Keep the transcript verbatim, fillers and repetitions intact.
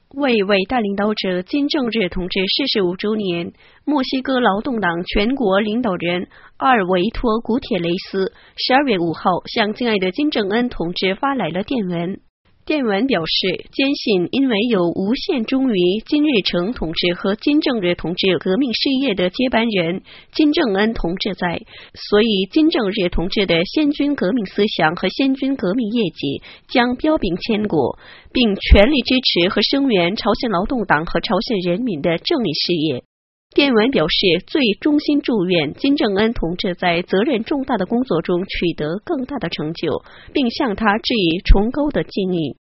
为伟大领导者金正日同志逝世五周年，墨西哥劳动党全国领导人阿尔维托·古铁雷斯十二月五号向敬爱的金正恩同志发来了电文。电文表示，坚信因为有无限忠于金日成同志和金正日同志革命事业的接班人金正恩同志在，所以金正日同志的先军革命思想和先军革命业绩将彪炳千古，并全力支持和声援朝鲜劳动党和朝鲜人民的正义事业。电文表示，最衷心祝愿金正恩同志在责任重大的工作中取得更大的成就，并向他致以崇高的敬意。